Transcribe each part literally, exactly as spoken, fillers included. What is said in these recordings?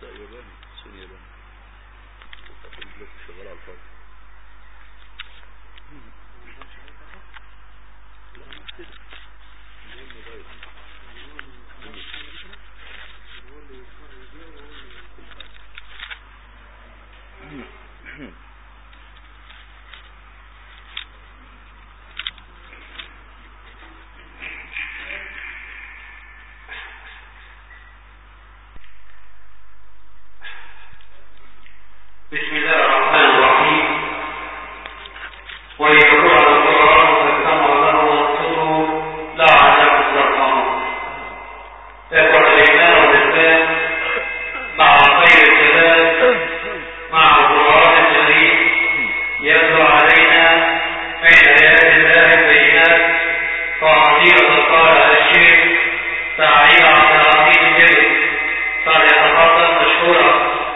لا ياباني صين ياباني البلوك شغال على الفاضي. لا مش كده الموبايل بسم الله الرحمن الرحيم. وإن قرأ القرآن فاستمعوا له وانصتوا لعلكم ترحمون. إخوة الإيمان والإسلام، مع خير الشباب مع القرآن الكريم يتلو علينا بين آيات الله البينات فعطيرة قال الشيخ سعيد عبد العزيز الجبل فليتفضل مشكورا.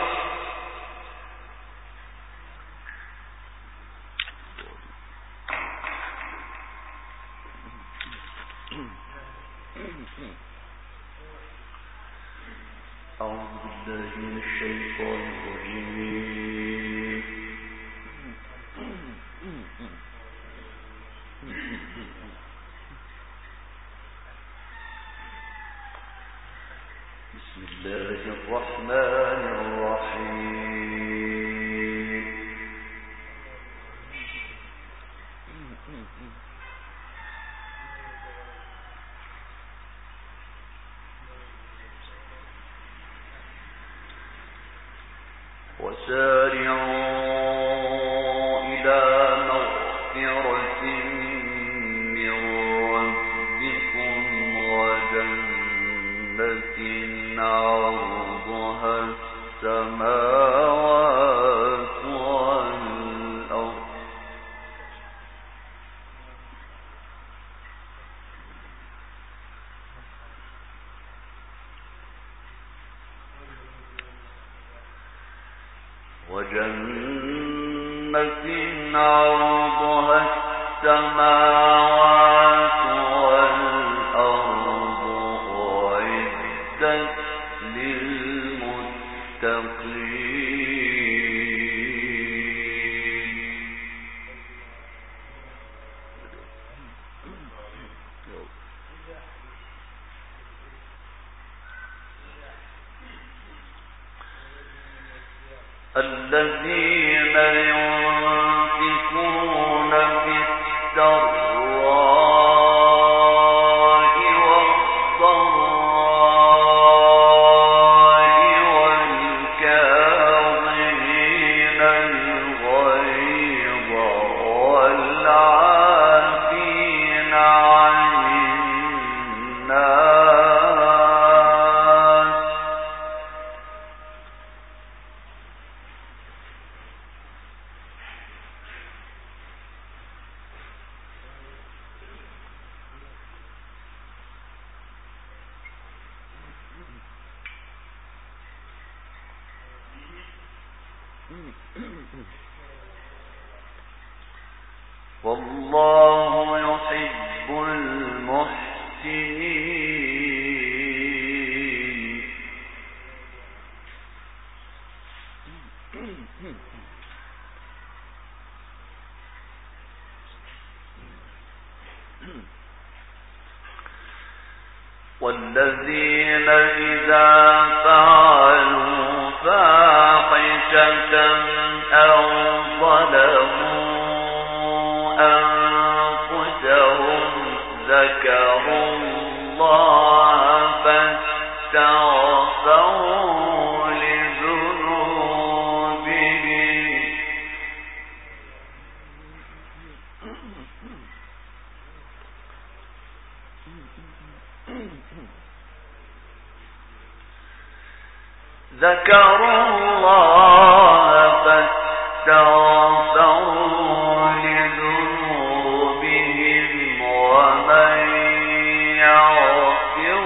أعوذ بالله من الشيطان الرجيم. بسم الله الرحمن الرحيم. وسارعوا إلى مغفرة من ربكم وجنة عرضها السماوات والأرض وجنة عرضها السماوات والأرض أعدت للمتقين. الذين ينفقون في السراء والضراء والكاظمين الغيظ والعافين عن الناس والله يحب المحسنين. والذين إذا فعلوا فاحشة أو ظلموا أنفسهم ذكروا الله فاستغفروا لذنوبهم ذكروا الله فاستغفروا لذنوبهم ومن يغفر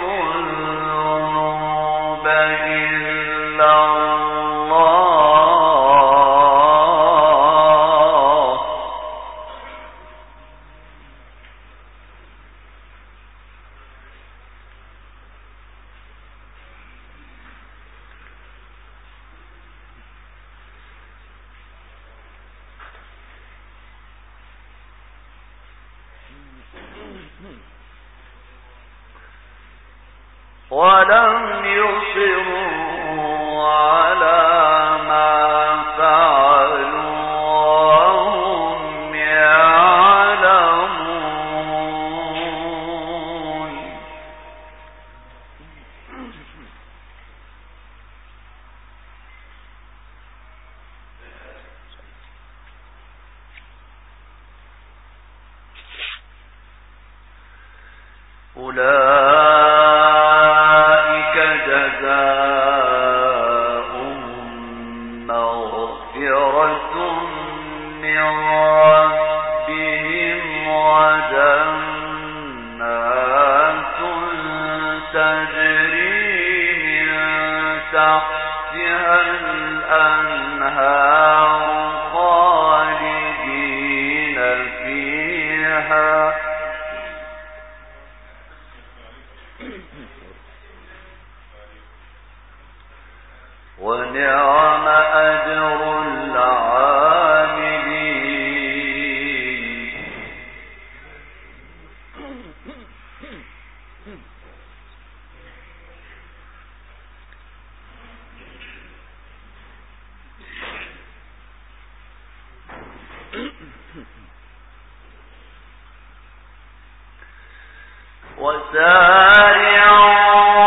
الذنوب إلا الله ولم يصروا على ما فعلوا وهم يعلمون. أولئك جزاؤهم مغفرة من ربهم وجنات تجري من تحتها الأنهار خالدين فيها ونعم أجر العاملين. وسارعوا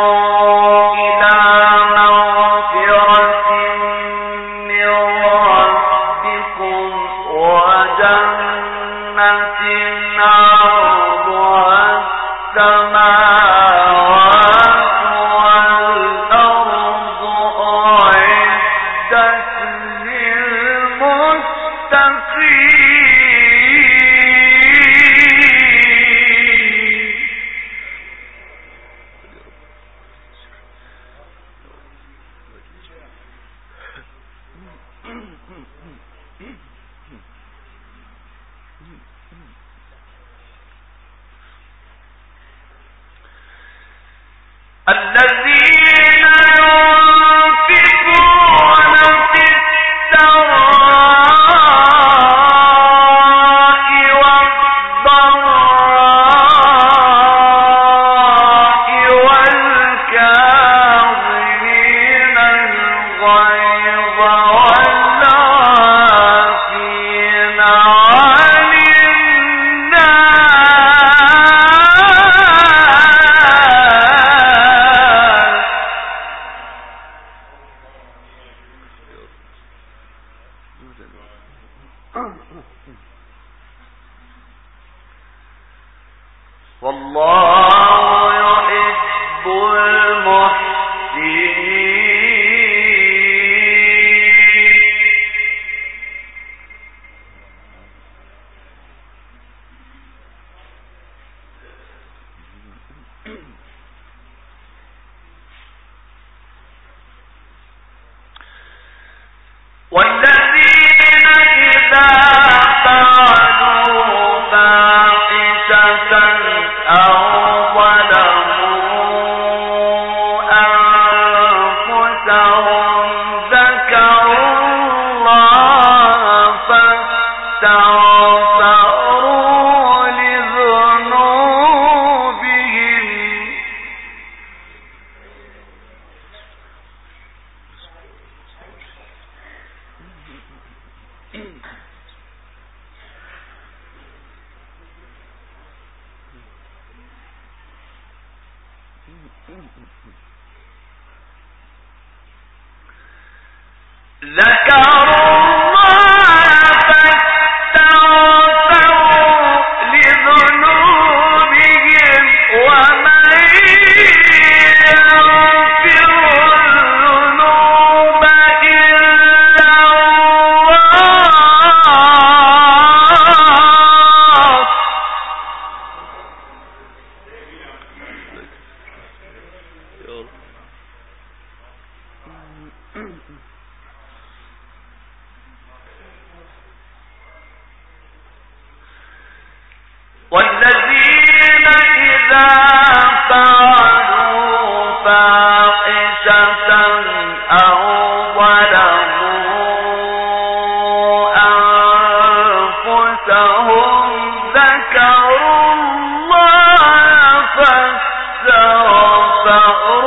الذين ينفقون في السراء والضراء والكاظمين الغيظ والعافين عن والله يحب المحسنين. والذين إذا فعلوا فاحشة أو ظلموا أنفسهم ذكروا الله فاستغفروا لذنوبهم ذكروا الله فاستغفروا لذنوبهم ومن يغفر الذنوب إلا والذين إذا فعلوا فاحشة أو ظلموا أنفسهم ذكروا الله فاستغفروا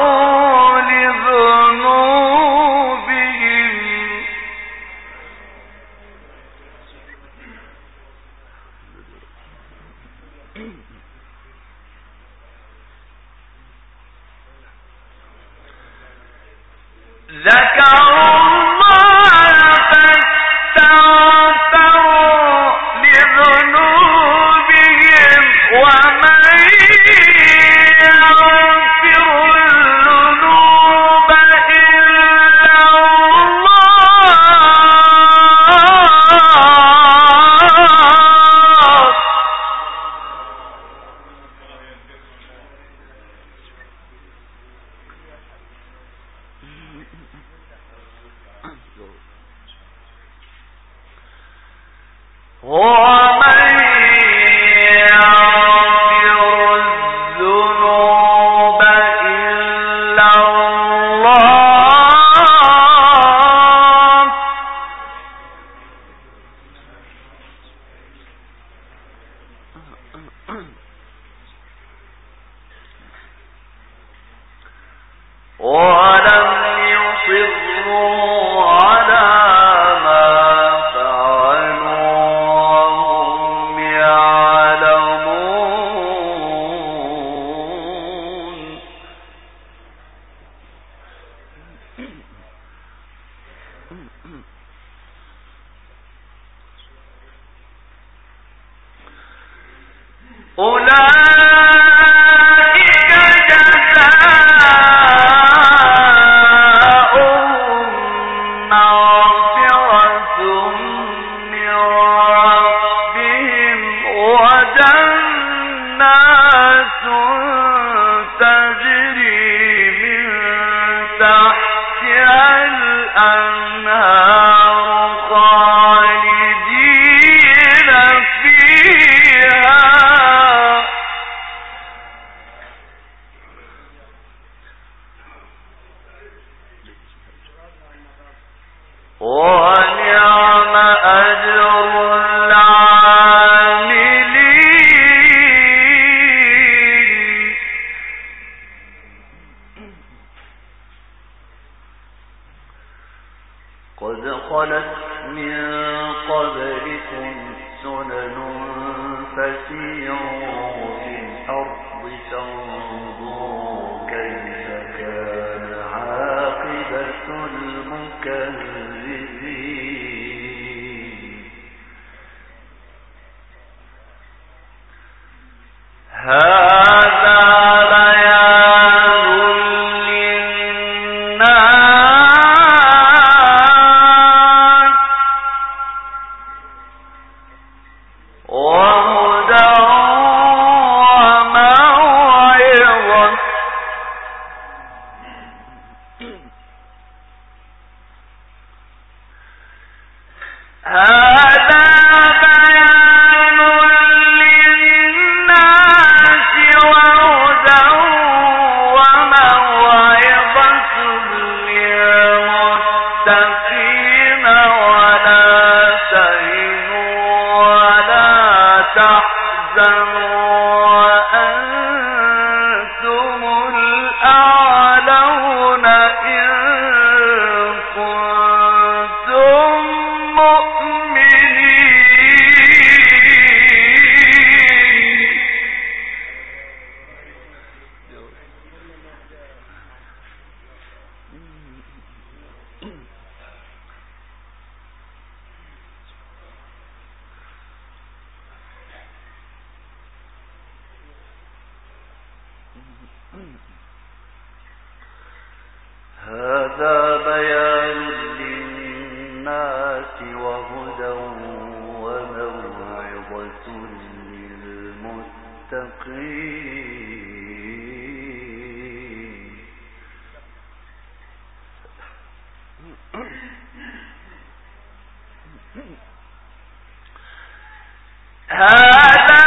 هذا بيان للناس وهدى وموعظة للمتقين. هذا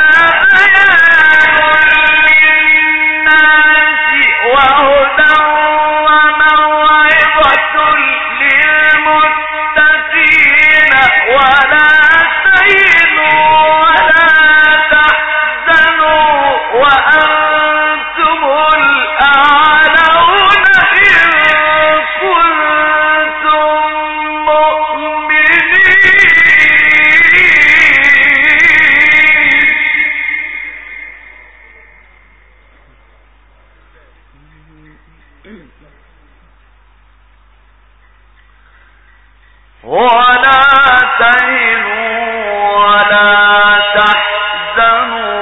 ولا تهنوا ولا تحزنوا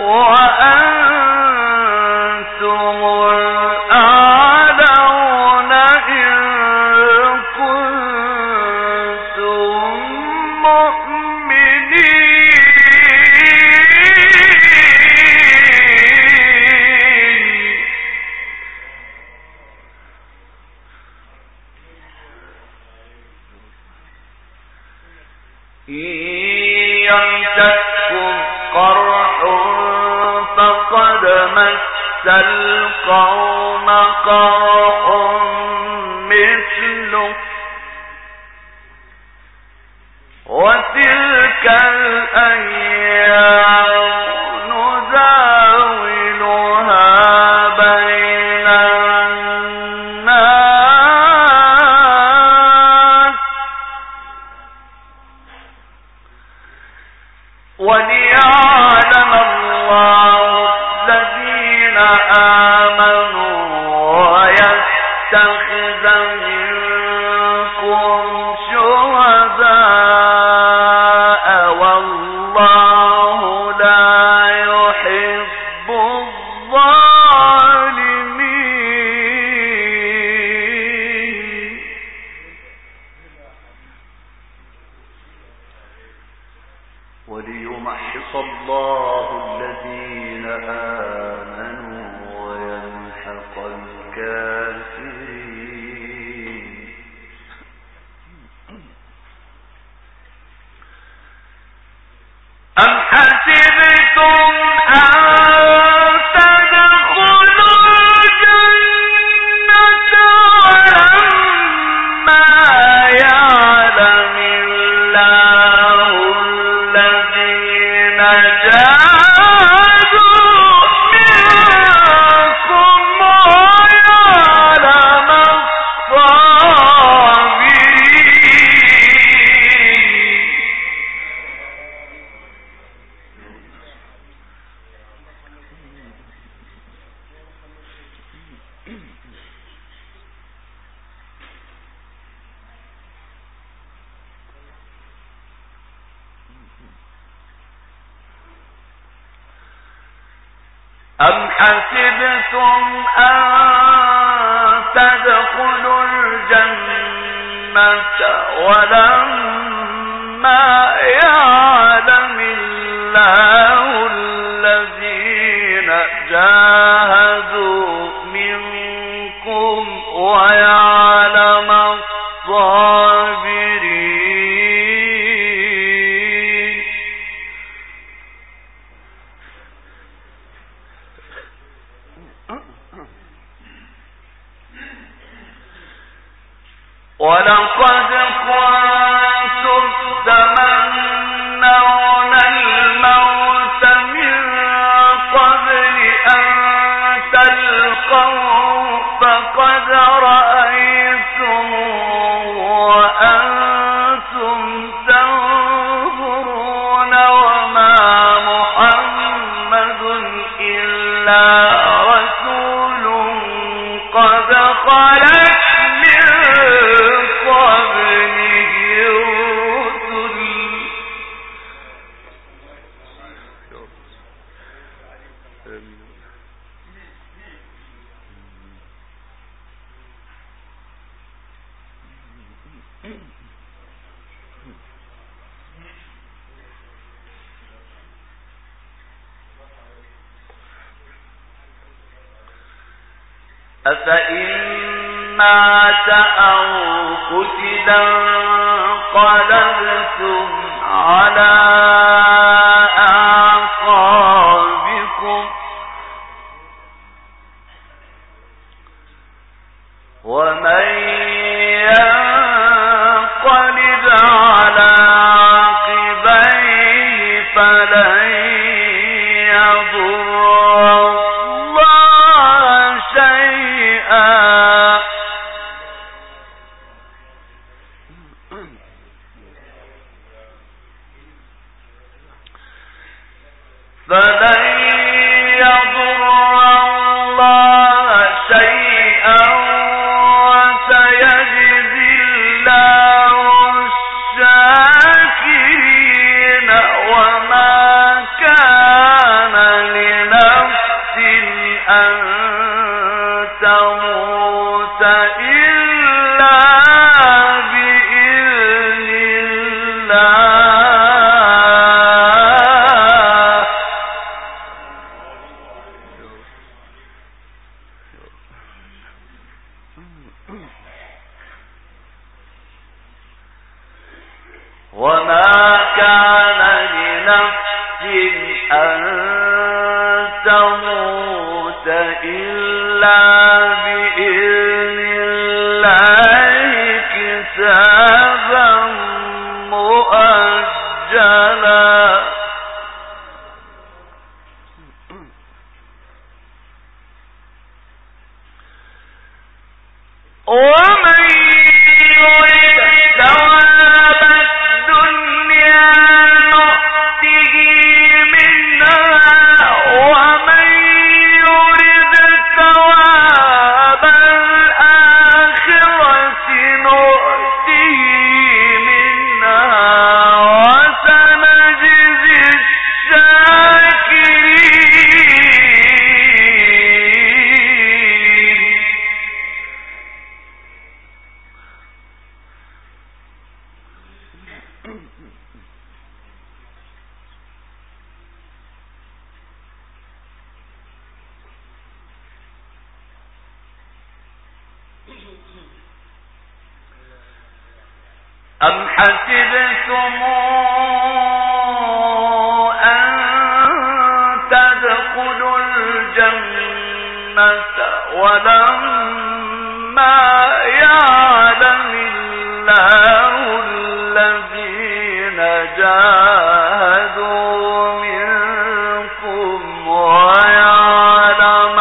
وأنتم الأعلون إن كنتم مؤمنين. يمسككم قرح فقد مس القوم قرح مثله وتلك الأيام نداولها بين الناس وليعلم الله الذين آمنوا ويتخذ منكم شهداء والله لا يحب الظالمين. وليمحص الله الذين آمنوا ويمحق الكافرين. أم حسبتم أن تدخلوا الجنة ولما يعلم الله الذين جاهدوا منكم ويعلم الصابرين. أم حسبتم أن تدخلوا الجنة ولما يعلم الله الذين جاهدوا منكم ويعلم الصابرين. ولقد كنتم تمنون الموت من قبل أن تلقوه فقد رأيتموه وأنتم تنظرون وما محمد إلا رسول قد خلت أفإن مات أو قتلا انقلبتم على أعقابكم ومن ينقلب على عقبيه فلن يضر الله شيئا فلن يضر الله شيئا وسيجزي الله وما كان لنفس أن تموت إلا بإذن الله كتابا مؤجلا ومن يرد ثواب الدنيا نؤته منها ومن يرد ثواب الآخرة نؤته منها وسنجزي الشاكرين. أم حسبتم أن تدخلوا الجنة ولما يعلم الله الذين جاهدوا منكم ويعلم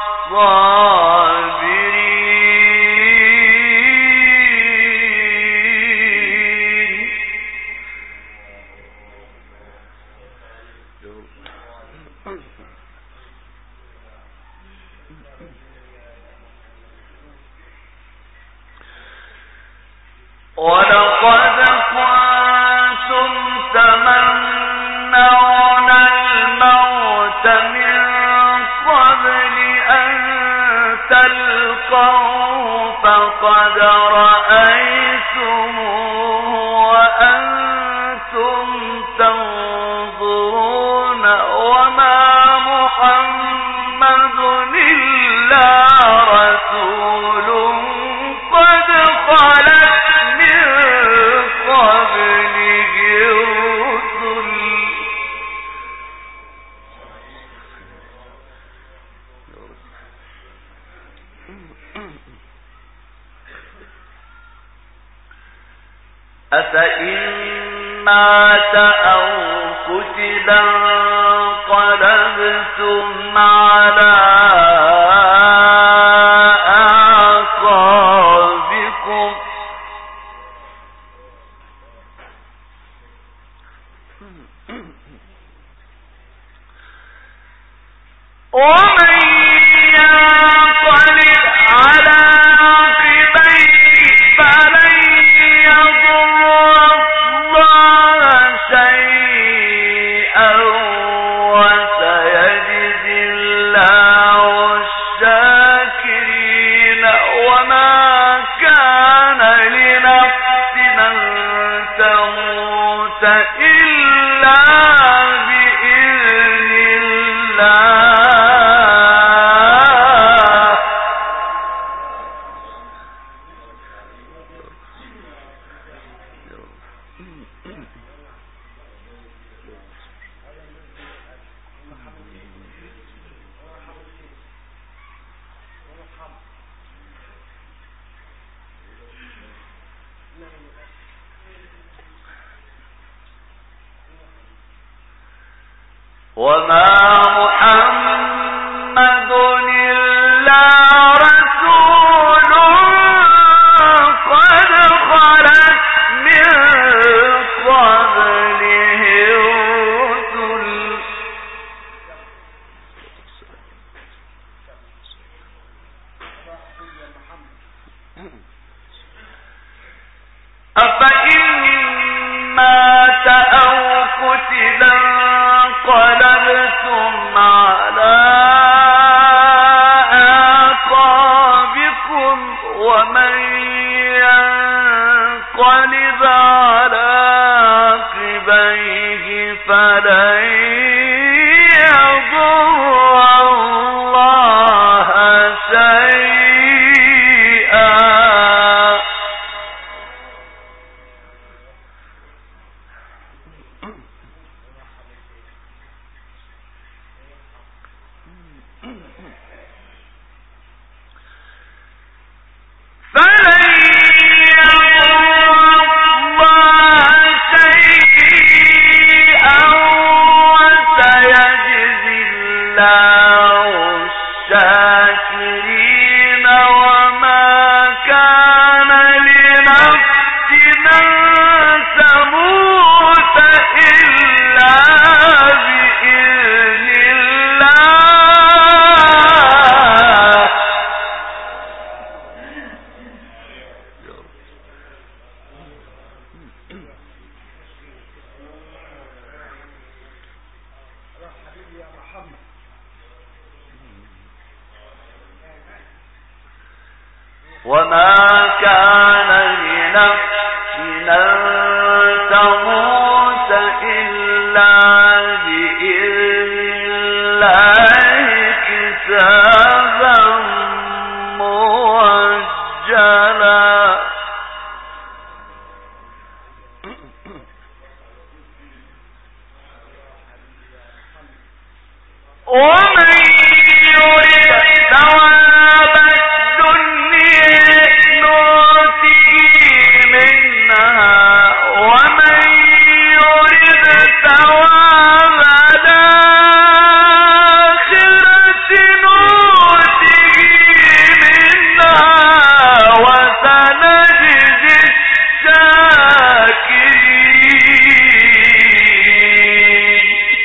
الصابرين. ولقد كنتم تمنون الموت من قبل أن تلقوا فقد رأيتموه وأنتم تنظرون وما محمد إلا رسول قد خلت من قبله الرسل أفإن مات أو قتلا انقلبتم على أعقابكم ومن ينقلب على عقبيه فلن يضر الله شيئا وسيجزي الله الشاكرين. وما كان لنفس أن تموت إلا بإذن الله. وما محمد إلا رسول قد خلت من قبله الرسل أفإن مات أو قتلا انقلبتم على أعقابكم ومن ينقلب على عقبيه فلن يضر الله شيئا وما كان لنفس أن تموت إلا بإذن الله كتابا مؤجلا. ومن يرد ثواب الدنيا نؤته منها ومن يرد ثواب الآخرة نؤته منها وسنجزي الشاكرين.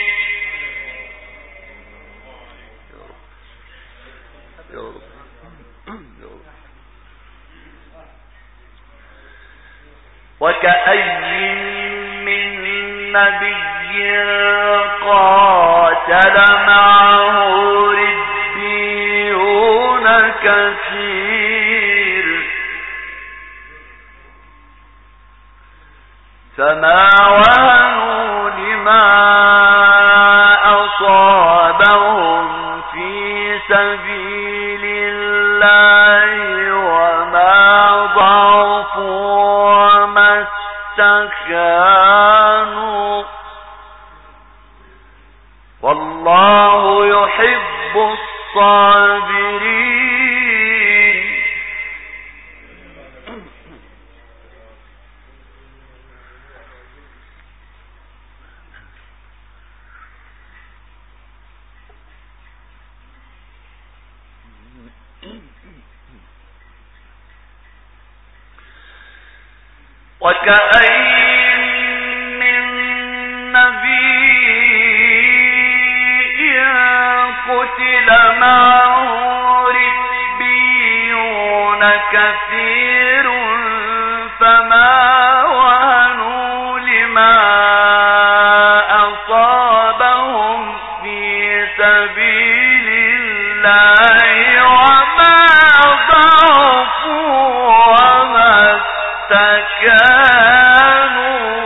وكأي من نبي قاتل معه ربيون كثير فما وهنوا لما أصابهم في سبيل الله وما ضعفوا وما استكانوا والله يحب الصابرين. وكأين من نبي قتل معه ربيون كثير فما وهنوا لما أصابهم في سبيل الله وما ضعفوا وما استكانوا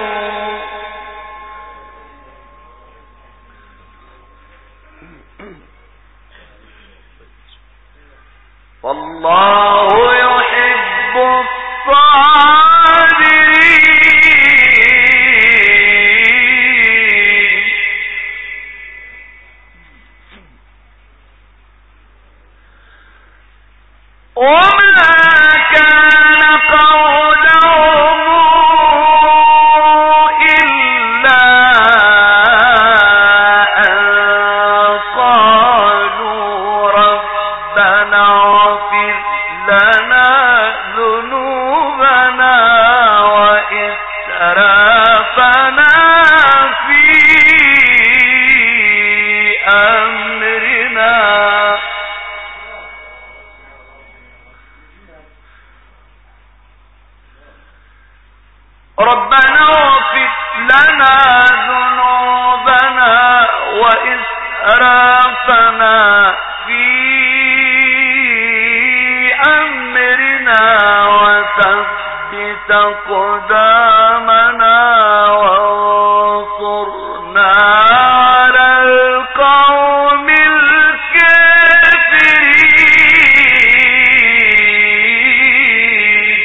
والله يحب الصابرين. وما كان قولهم إلا أن قالوا ربنا اغفر لنا ذنوبنا وإسرافنا في أمرنا ربنا اغفر لنا ذنوبنا وإسرافنا في أمرنا وثبت أقدامنا وانصرنا على القوم الكافرين.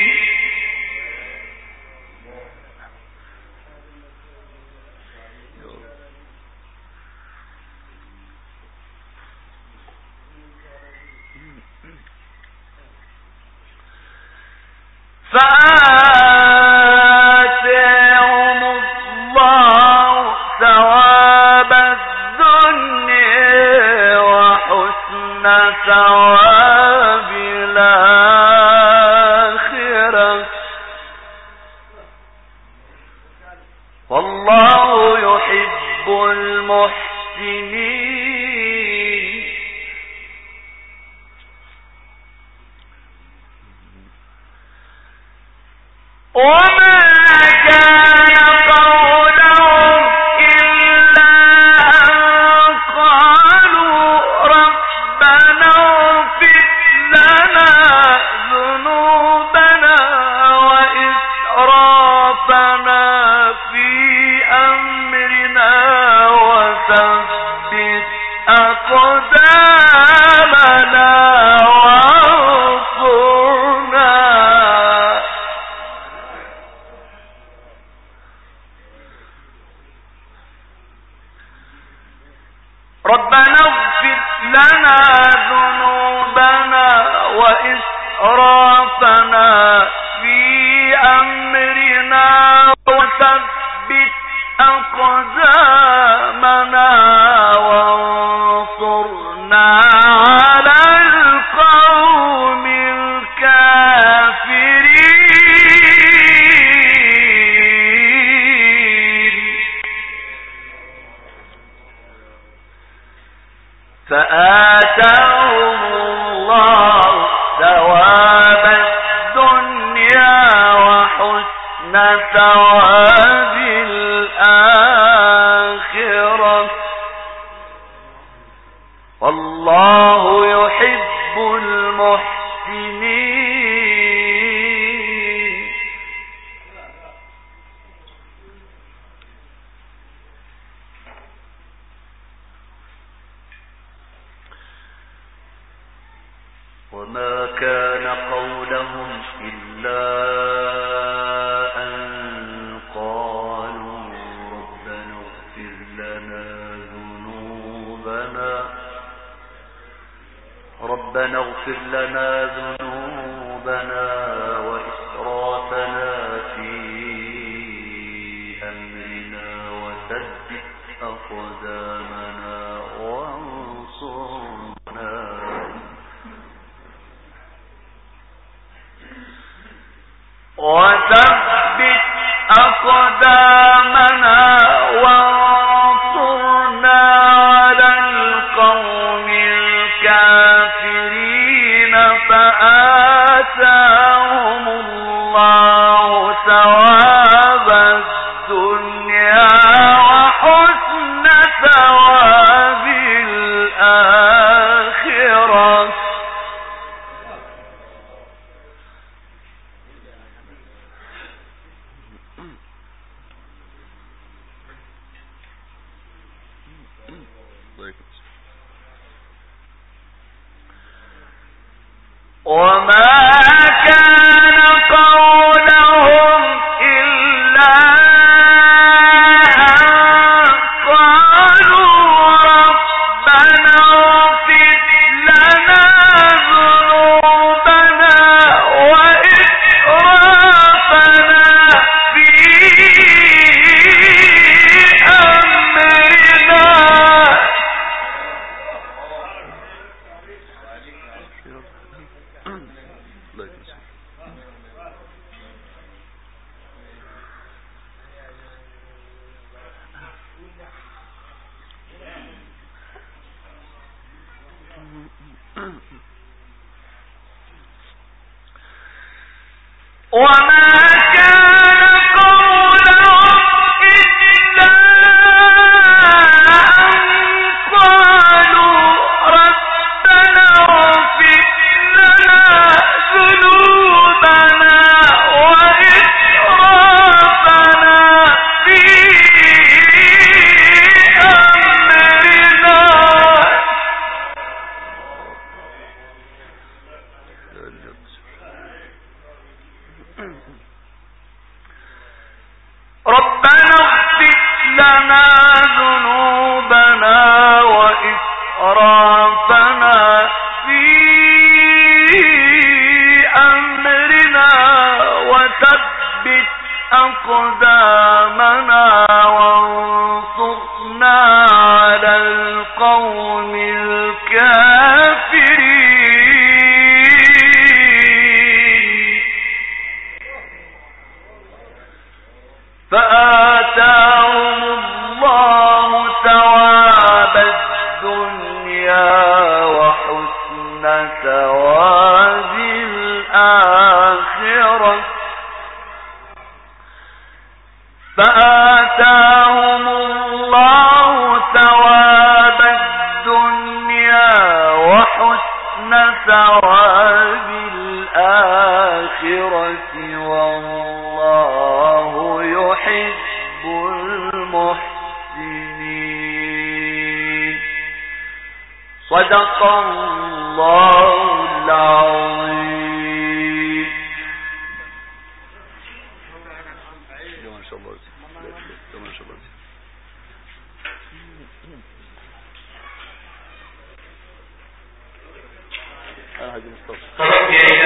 فآتاهم الله ثواب الدنيا وحسن ثواب الآخرة والله يحب المحسنين. وما كان قولهم إلا أن قالوا ربنا اغفر لنا ذنوبنا إسرافنا في أمرنا وثبت أقدامنا وانصرنا ربنا اغفر لنا ذنوبنا وإسرافنا في أمرنا وثبت أقدامنا وانصرنا على القوم الكافرين فآتاهم الله ثواب الدنيا وحسن ثواب الآخرة والله يحب المحسنين وما كان قولهم إلا أن قالوا ربنا اغفر لنا ذنوبنا ربنا اغفر لنا ذنوبنا وإسرافنا في أمرنا وثبت أقدامنا وانصرنا وثبت أقدامنا وانصرنا على القوم الكافرين فآتاهم الله ثواب الدنيا وحسن ثواب الآخرة وما كان قولهم إلا أن قالوا ربنا اغفر لنا ذنوبنا وإسرافنا في أمرنا وما كان قولهم إلا أن قالوا ربنا اغفر لنا ذنوبنا وإسرافنا في أمرنا ربنا اغفر لنا ذنوبنا وإسرافنا في أمرنا وثبت أقدامنا وانصرنا على القوم الكافرين فآتاهم الله ثواب الدنيا وحسن ثواب الآخرة فآتاهم الله ثواب الدنيا وحسن ثواب الآخرة والله المحسنين. صدق الله العظيم. ما شاء الله ما شاء الله. أنا هاجي مصطفى.